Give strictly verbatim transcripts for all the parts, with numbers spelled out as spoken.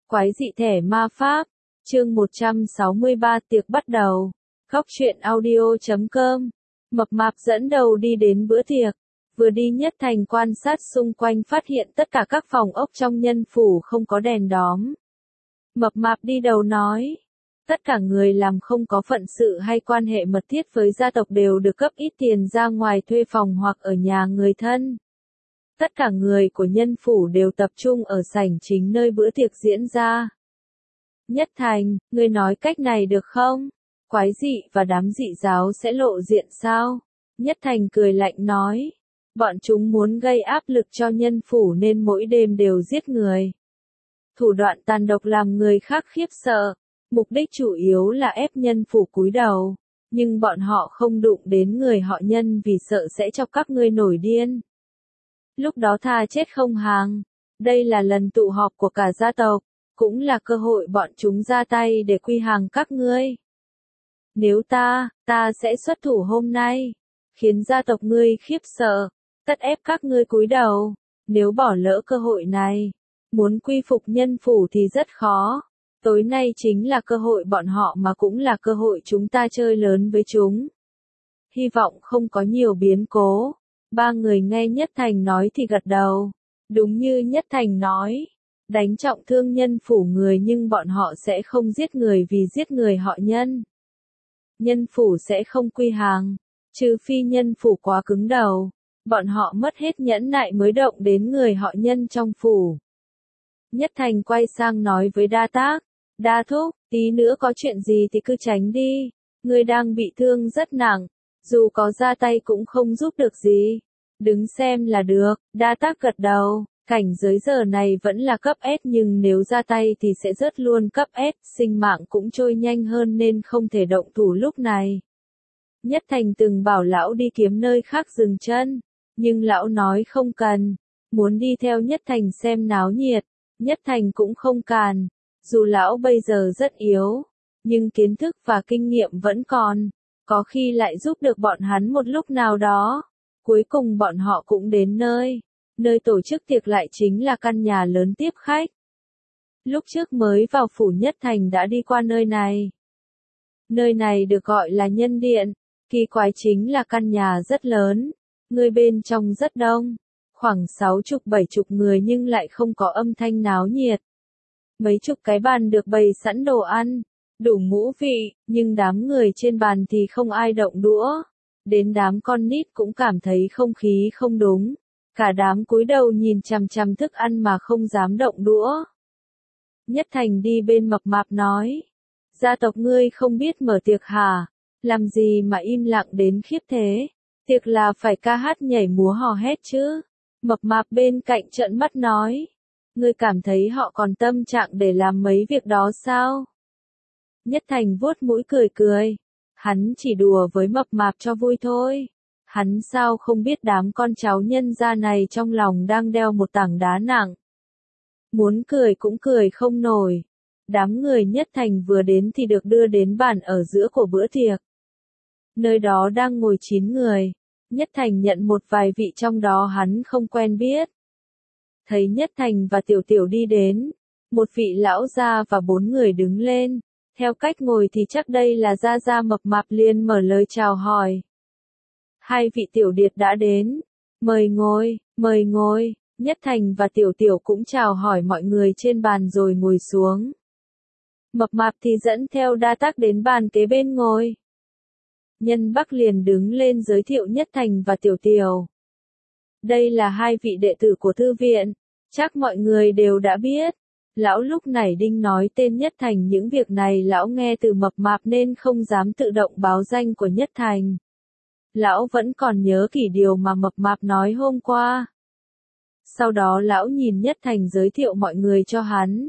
Quái dị thẻ ma pháp, chương một trăm sáu mươi ba tiệc bắt đầu. Góc truyện audio chấm com. Mập mạp dẫn đầu đi đến bữa tiệc. Vừa đi Nhất Thành quan sát xung quanh phát hiện tất cả các phòng ốc trong nhân phủ không có đèn đóm. Mập mạp đi đầu nói. Tất cả người làm không có phận sự hay quan hệ mật thiết với gia tộc đều được cấp ít tiền ra ngoài thuê phòng hoặc ở nhà người thân. Tất cả người của nhân phủ đều tập trung ở sảnh chính nơi bữa tiệc diễn ra. Nhất Thành, ngươi nói cách này được không? Quái dị và đám dị giáo sẽ lộ diện sao? Nhất Thành cười lạnh nói. Bọn chúng muốn gây áp lực cho nhân phủ nên mỗi đêm đều giết người. Thủ đoạn tàn độc làm người khác khiếp sợ. Mục đích chủ yếu là ép nhân phủ cúi đầu. Nhưng bọn họ không đụng đến người họ Nhân vì sợ sẽ cho các ngươi nổi điên. Lúc đó tha chết không hàng. Đây là lần tụ họp của cả gia tộc, cũng là cơ hội bọn chúng ra tay để quy hàng các ngươi. Nếu ta, ta sẽ xuất thủ hôm nay, khiến gia tộc ngươi khiếp sợ, tất ép các ngươi cúi đầu. Nếu bỏ lỡ cơ hội này, muốn quy phục nhân phủ thì rất khó. Tối nay chính là cơ hội bọn họ mà cũng là cơ hội chúng ta chơi lớn với chúng. Hy vọng không có nhiều biến cố. Ba người nghe Nhất Thành nói thì gật đầu. Đúng như Nhất Thành nói, đánh trọng thương nhân phủ người nhưng bọn họ sẽ không giết người vì giết người họ Nhân. Nhân phủ sẽ không quy hàng, trừ phi nhân phủ quá cứng đầu, bọn họ mất hết nhẫn nại mới động đến người họ Nhân trong phủ. Nhất Thành quay sang nói với Đa Tác, Đa Thúc, tí nữa có chuyện gì thì cứ tránh đi, người đang bị thương rất nặng. Dù có ra tay cũng không giúp được gì. Đứng xem là được, Đa Tác gật đầu, cảnh giới giờ này vẫn là cấp S nhưng nếu ra tay thì sẽ rớt luôn cấp S, sinh mạng cũng trôi nhanh hơn nên không thể động thủ lúc này. Nhất Thành từng bảo lão đi kiếm nơi khác dừng chân, nhưng lão nói không cần, muốn đi theo Nhất Thành xem náo nhiệt, Nhất Thành cũng không càn, dù lão bây giờ rất yếu, nhưng kiến thức và kinh nghiệm vẫn còn. Có khi lại giúp được bọn hắn một lúc nào đó. Cuối cùng bọn họ cũng đến nơi. Nơi tổ chức tiệc lại chính là căn nhà lớn tiếp khách. Lúc trước mới vào phủ Nhất Thành đã đi qua nơi này. Nơi này được gọi là Nhân Điện. Kỳ quái chính là căn nhà rất lớn. Người bên trong rất đông. Khoảng sáu chục bảy chục người nhưng lại không có âm thanh náo nhiệt. Mấy chục cái bàn được bày sẵn đồ ăn. Đủ ngũ vị, nhưng đám người trên bàn thì không ai động đũa. Đến đám con nít cũng cảm thấy không khí không đúng. Cả đám cúi đầu nhìn chằm chằm thức ăn mà không dám động đũa. Nhất Thành đi bên mập mạp nói. Gia tộc ngươi không biết mở tiệc hả? Làm gì mà im lặng đến khiếp thế? Tiệc là phải ca hát nhảy múa hò hét chứ? Mập mạp bên cạnh trợn mắt nói. Ngươi cảm thấy họ còn tâm trạng để làm mấy việc đó sao? Nhất Thành vuốt mũi cười cười. Hắn chỉ đùa với mập mạp cho vui thôi. Hắn sao không biết đám con cháu nhân gia này trong lòng đang đeo một tảng đá nặng. Muốn cười cũng cười không nổi. Đám người Nhất Thành vừa đến thì được đưa đến bàn ở giữa của bữa tiệc. Nơi đó đang ngồi chín người. Nhất Thành nhận một vài vị trong đó hắn không quen biết. Thấy Nhất Thành và Tiểu Tiểu đi đến. Một vị lão gia và bốn người đứng lên. Theo cách ngồi thì chắc đây là Gia Gia mập mạp liền mở lời chào hỏi. Hai vị tiểu điệt đã đến. Mời ngồi, mời ngồi. Nhất Thành và Tiểu Tiểu cũng chào hỏi mọi người trên bàn rồi ngồi xuống. Mập mạp thì dẫn theo Đa Tác đến bàn kế bên ngồi. Nhân Bắc liền đứng lên giới thiệu Nhất Thành và Tiểu Tiểu. Đây là hai vị đệ tử của thư viện. Chắc mọi người đều đã biết. Lão lúc này đinh nói tên Nhất Thành những việc này lão nghe từ mập mạp nên không dám tự động báo danh của Nhất Thành. Lão vẫn còn nhớ kỹ điều mà mập mạp nói hôm qua. Sau đó lão nhìn Nhất Thành giới thiệu mọi người cho hắn.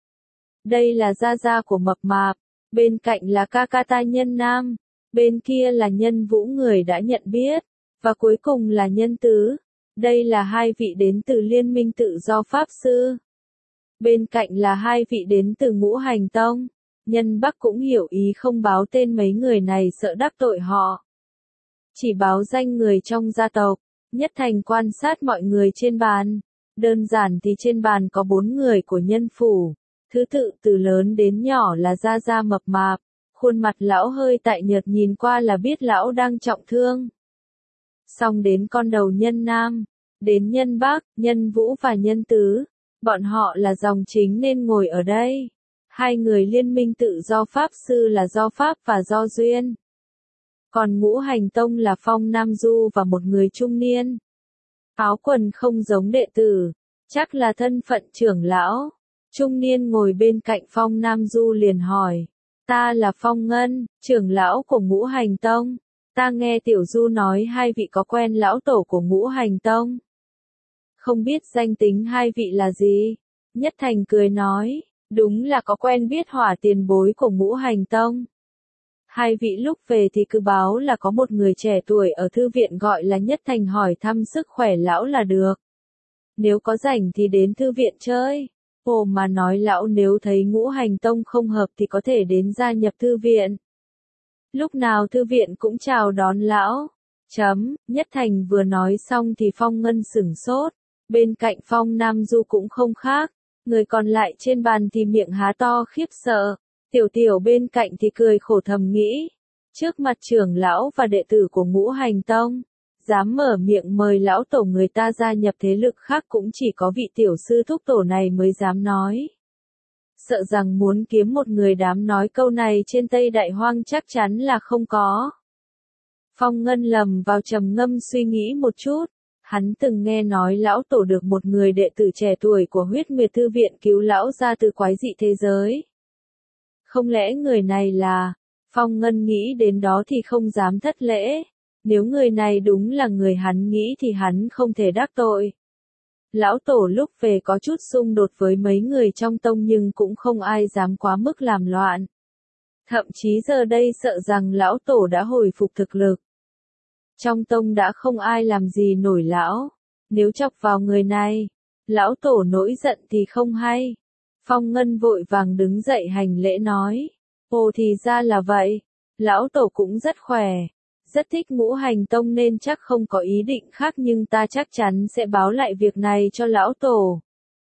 Đây là Gia Gia của mập mạp, bên cạnh là ca ca ta Nhân Nam, bên kia là Nhân Vũ người đã nhận biết, và cuối cùng là Nhân Tứ. Đây là hai vị đến từ Liên minh Tự do Pháp Sư. Bên cạnh là hai vị đến từ Ngũ Hành Tông. Nhân Bắc cũng hiểu ý không báo tên mấy người này sợ đắc tội họ. Chỉ báo danh người trong gia tộc. Nhất Thành quan sát mọi người trên bàn. Đơn giản thì trên bàn có bốn người của nhân phủ. Thứ tự từ lớn đến nhỏ là da da mập mạp, khuôn mặt lão hơi tại nhợt nhìn qua là biết lão đang trọng thương. Xong đến con đầu nhân nam, đến nhân bác, nhân vũ và nhân tứ, bọn họ là dòng chính nên ngồi ở đây. Hai người liên minh tự do Pháp Sư là do Pháp và do Duyên. Còn ngũ hành tông là Phong Nam Du và một người trung niên. Áo quần không giống đệ tử, chắc là thân phận trưởng lão. Trung niên ngồi bên cạnh Phong Nam Du liền hỏi, ta là Phong Ngân, trưởng lão của ngũ hành tông. Ta nghe Tiểu Du nói hai vị có quen lão tổ của ngũ hành tông. Không biết danh tính hai vị là gì? Nhất Thành cười nói, đúng là có quen biết Hỏa tiền bối của ngũ hành tông. Hai vị lúc về thì cứ báo là có một người trẻ tuổi ở thư viện gọi là Nhất Thành hỏi thăm sức khỏe lão là được. Nếu có rảnh thì đến thư viện chơi. Ồ mà nói lão nếu thấy ngũ hành tông không hợp thì có thể đến gia nhập thư viện. Lúc nào thư viện cũng chào đón lão. Chấm, Nhất Thành vừa nói xong thì Phong Ngân sửng sốt. Bên cạnh Phong Nam Du cũng không khác. Người còn lại trên bàn thì miệng há to khiếp sợ. Tiểu tiểu bên cạnh thì cười khổ thầm nghĩ. Trước mặt trưởng lão và đệ tử của ngũ hành tông, dám mở miệng mời lão tổ người ta gia nhập thế lực khác cũng chỉ có vị tiểu sư thúc tổ này mới dám nói. Sợ rằng muốn kiếm một người dám nói câu này trên Tây Đại Hoang chắc chắn là không có. Phong Ngân lầm vào trầm ngâm suy nghĩ một chút. Hắn từng nghe nói lão tổ được một người đệ tử trẻ tuổi của Huyết Nguyệt Thư viện cứu lão ra từ quái dị thế giới. Không lẽ người này là... Phong Ngân nghĩ đến đó thì không dám thất lễ. Nếu người này đúng là người hắn nghĩ thì hắn không thể đắc tội. Lão tổ lúc về có chút xung đột với mấy người trong tông nhưng cũng không ai dám quá mức làm loạn. Thậm chí giờ đây sợ rằng lão tổ đã hồi phục thực lực. Trong tông đã không ai làm gì nổi lão. Nếu chọc vào người này, lão tổ nổi giận thì không hay. Phong Ngân vội vàng đứng dậy hành lễ nói. Ồ thì ra là vậy. Lão tổ cũng rất khỏe. Rất thích ngũ hành tông nên chắc không có ý định khác nhưng ta chắc chắn sẽ báo lại việc này cho lão tổ.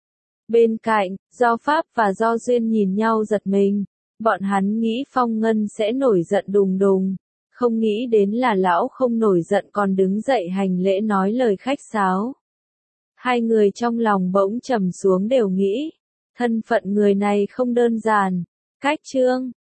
Bên cạnh, do Pháp và do Duyên nhìn nhau giật mình. Bọn hắn nghĩ Phong Ngân sẽ nổi giận đùng đùng. Không nghĩ đến là lão không nổi giận còn đứng dậy hành lễ nói lời khách sáo. Hai người trong lòng bỗng trầm xuống đều nghĩ. Thân phận người này không đơn giản. Cách chương.